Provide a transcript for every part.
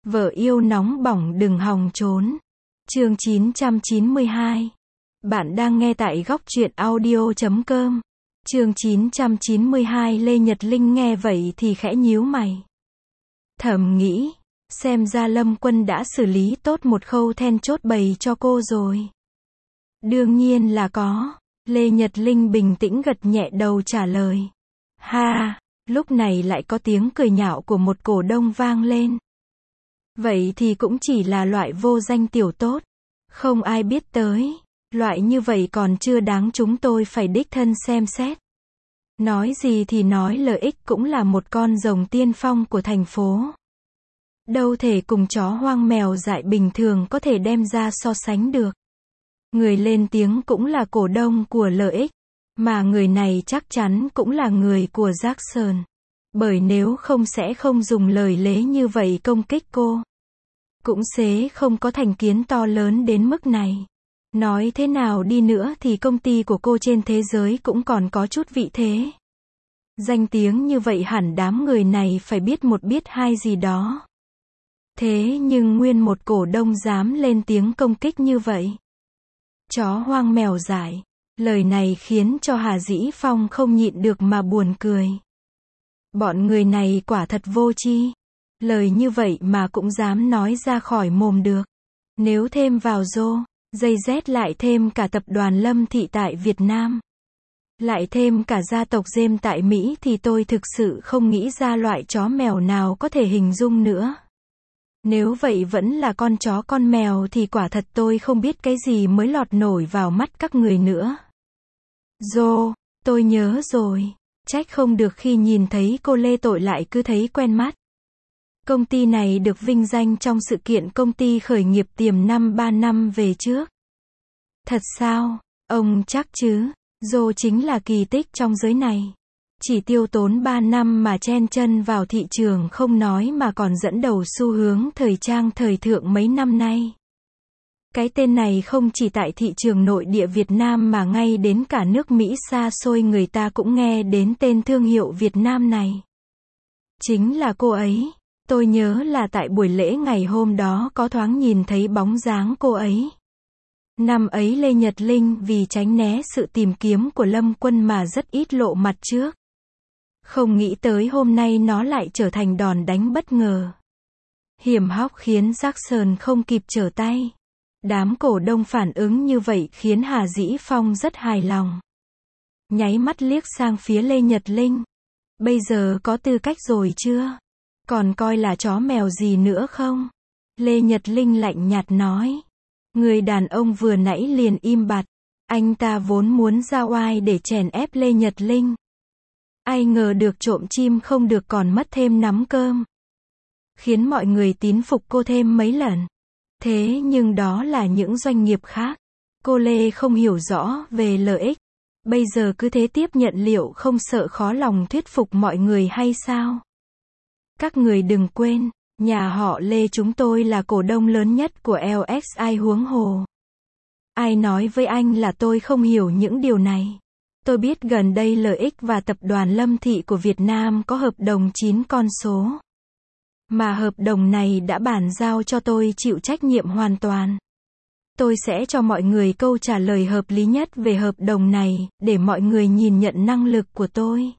Vợ yêu nóng bỏng đừng hòng trốn. Chương 992. Bạn đang nghe tại góc truyện audio.com. Chương 992. Lê Nhật Linh nghe vậy thì khẽ nhíu mày. Thầm nghĩ, xem ra Lâm Quân đã xử lý tốt một khâu then chốt bày cho cô rồi. Đương nhiên là có. Lê Nhật Linh bình tĩnh gật nhẹ đầu trả lời. Ha, lúc này lại có tiếng cười nhạo của một cổ đông vang lên. Vậy thì cũng chỉ là loại vô danh tiểu tốt. Không ai biết tới. Loại như vậy còn chưa đáng chúng tôi phải đích thân xem xét. Nói gì thì nói, lợi ích cũng là một con rồng tiên phong của thành phố. Đâu thể cùng chó hoang mèo dại bình thường có thể đem ra so sánh được. Người lên tiếng cũng là cổ đông của lợi ích. Mà người này chắc chắn cũng là người của Jackson. Bởi nếu không sẽ không dùng lời lẽ như vậy công kích cô. Cũng sẽ không có thành kiến to lớn đến mức này. Nói thế nào đi nữa thì công ty của cô trên thế giới cũng còn có chút vị thế. Danh tiếng như vậy hẳn đám người này phải biết một biết hai gì đó. Thế nhưng nguyên một cổ đông dám lên tiếng công kích như vậy. Chó hoang mèo dại. Lời này khiến cho Hà Dĩ Phong không nhịn được mà buồn cười. Bọn người này quả thật vô tri. Lời như vậy mà cũng dám nói ra khỏi mồm được. Nếu thêm vào dây Z lại thêm cả tập đoàn Lâm Thị tại Việt Nam. Lại thêm cả gia tộc James tại Mỹ thì tôi thực sự không nghĩ ra loại chó mèo nào có thể hình dung nữa. Nếu vậy vẫn là con chó con mèo thì quả thật tôi không biết cái gì mới lọt nổi vào mắt các người nữa. Tôi nhớ rồi. Trách không được khi nhìn thấy cô Lê Tội lại cứ thấy quen mắt. Công ty này được vinh danh trong sự kiện công ty khởi nghiệp tiềm năm 3 năm về trước. Thật sao? Ông chắc chứ? Chính là kỳ tích trong giới này. Chỉ tiêu tốn 3 năm mà chen chân vào thị trường không nói mà còn dẫn đầu xu hướng thời trang thời thượng mấy năm nay. Cái tên này không chỉ tại thị trường nội địa Việt Nam mà ngay đến cả nước Mỹ xa xôi người ta cũng nghe đến tên thương hiệu Việt Nam này. Chính là cô ấy. Tôi nhớ là tại buổi lễ ngày hôm đó có thoáng nhìn thấy bóng dáng cô ấy. Năm ấy Lê Nhật Linh vì tránh né sự tìm kiếm của Lâm Quân mà rất ít lộ mặt trước. Không nghĩ tới hôm nay nó lại trở thành đòn đánh bất ngờ. Hiểm hóc khiến Jackson không kịp trở tay. Đám cổ đông phản ứng như vậy khiến Hà Dĩ Phong rất hài lòng. Nháy mắt liếc sang phía Lê Nhật Linh. Bây giờ có tư cách rồi chưa? Còn coi là chó mèo gì nữa không? Lê Nhật Linh lạnh nhạt nói. Người đàn ông vừa nãy liền im bặt. Anh ta vốn muốn ra oai để chèn ép Lê Nhật Linh. Ai ngờ được trộm chim không được còn mất thêm nắm cơm. Khiến mọi người tín phục cô thêm mấy lần. Thế nhưng đó là những doanh nghiệp khác. Cô Lê không hiểu rõ về lợi ích. Bây giờ cứ thế tiếp nhận liệu không sợ khó lòng thuyết phục mọi người hay sao? Các người đừng quên, nhà họ Lê chúng tôi là cổ đông lớn nhất của LXI huống hồ. Ai nói với anh là tôi không hiểu những điều này? Tôi biết gần đây lợi ích và tập đoàn Lâm Thị của Việt Nam có hợp đồng 9 con số. Mà hợp đồng này đã bàn giao cho tôi chịu trách nhiệm hoàn toàn. Tôi sẽ cho mọi người câu trả lời hợp lý nhất về hợp đồng này, để mọi người nhìn nhận năng lực của tôi.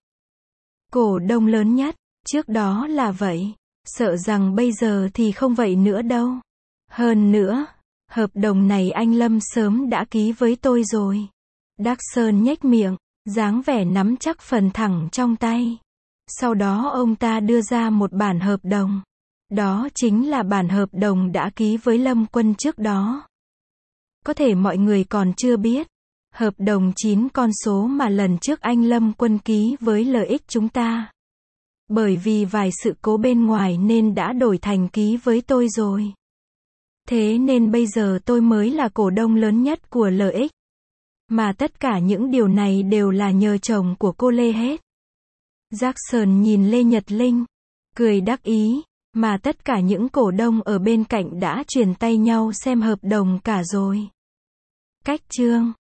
Cổ đông lớn nhất, trước đó là vậy. Sợ rằng bây giờ thì không vậy nữa đâu. Hơn nữa, hợp đồng này anh Lâm sớm đã ký với tôi rồi. Jackson nhếch miệng, dáng vẻ nắm chắc phần thẳng trong tay. Sau đó ông ta đưa ra một bản hợp đồng. Đó chính là bản hợp đồng đã ký với Lâm Quân trước đó. Có thể mọi người còn chưa biết. Hợp đồng 9 con số mà lần trước anh Lâm Quân ký với lợi ích chúng ta. Bởi vì vài sự cố bên ngoài nên đã đổi thành ký với tôi rồi. Thế nên bây giờ tôi mới là cổ đông lớn nhất của lợi ích. Mà tất cả những điều này đều là nhờ chồng của cô Lê hết. Jackson nhìn Lê Nhật Linh, cười đắc ý, mà tất cả những cổ đông ở bên cạnh đã truyền tay nhau xem hợp đồng cả rồi. Cách chương